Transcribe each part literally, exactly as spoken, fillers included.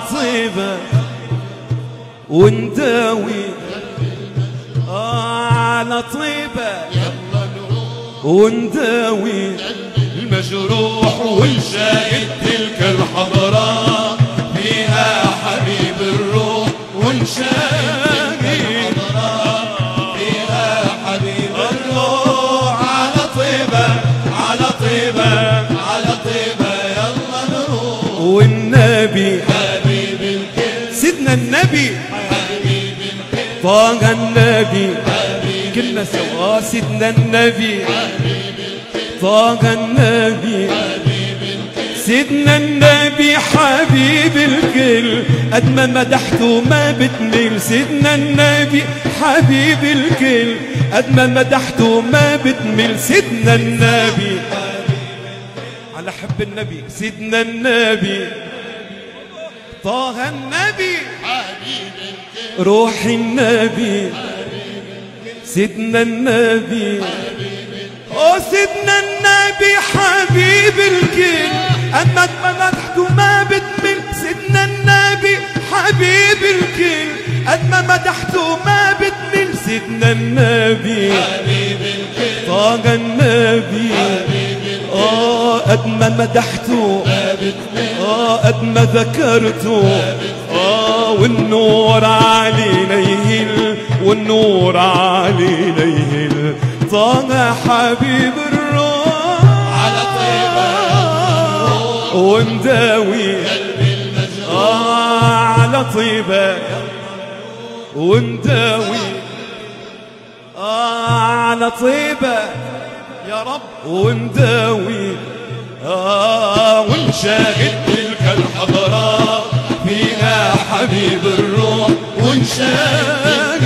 طيبة ونداوي آه على طيبة ونداوي المجروح ونشاهد تلك الحضارات فيها حبيب الروح ونشاهد الحضارات فيها حبيب الروح على طيبة على طيبة على طيبة يلا نروح والنبي حبيب الكل سيدنا النبي حبيب الكل طه النبي كلنا سوا سيدنا النبي طه النبي سيدنا النبي حبيب الكل قد ما مدحته ما بتمل سيدنا النبي حبيب الكل قد ما مدحته ما بتمل سيدنا النبي على حب النبي سيدنا النبي طه النبي روح النبي سيدنا النبي او سيدنا النبي حبيب الكل اما مدحته ما بتمل سيدنا النبي حبيب الكل قد ما مدحته ما بتمل سيدنا النبي حبيب الكل طه النبي اه قد ما مدحته اه قد ما ذكرته اه والنور علينا يهل والنور علينا يهل طه حبيب الروح على طيبة ومداوي قلبي المجروح آه على طيبة ومداوي آه على طيبة يا رب ومداوي آه ونشاهد تلك الحضارات فيها حبيب الروح ونشاهد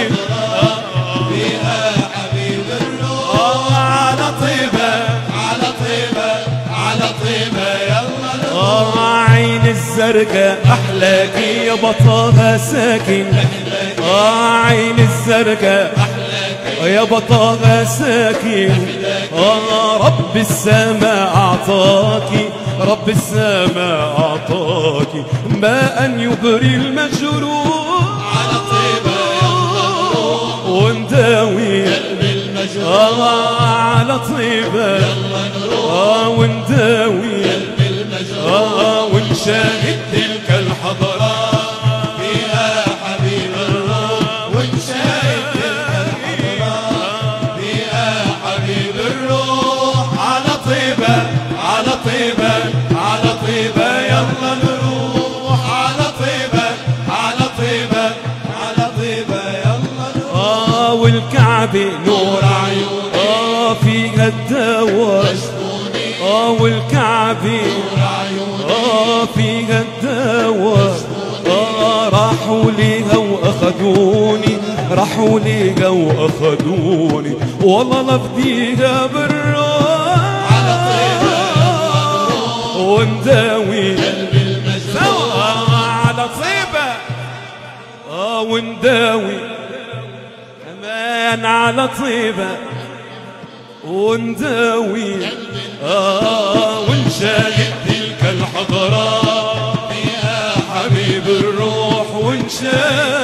فيها حبيب الروح آه على طيبة على طيبة على طيبة يلا نروح آه عين الزرقاء أحلاكي يا بطاها ساكن آه عين الزرقاء يا بطاها ساكن آه رب السماء أعطاكي رب السماء أعطاكي ماء يبري المجروح على طيبة يلا نروح ونداوي قلبي المجروح آه على طيبة يلا نروح آه ونداوي قلبي المجروح آه ونشاهد تلك الحضارات فيها حبيب الروح ونشاهد تلك الحضارات فيها حبيب الروح على طيبة على طيبة على طيبة يلا نروح على طيبة على طيبة على طيبة يلا نروح آه والكعبة نور عيوني آه فيها الدواء يشفوني آه والكعبة عيوني آه فيها الدواء آه راحوا ليها وأخذوني راحوا ليها وأخذوني والله لفديها بالروح على طيبة ونداوي قلبي المجروح آه على طيبة آه ونداوي كمان على طيبة ونداوي آه ونشاهد تلك الحضارات فيها حبيب الروح ونشاهد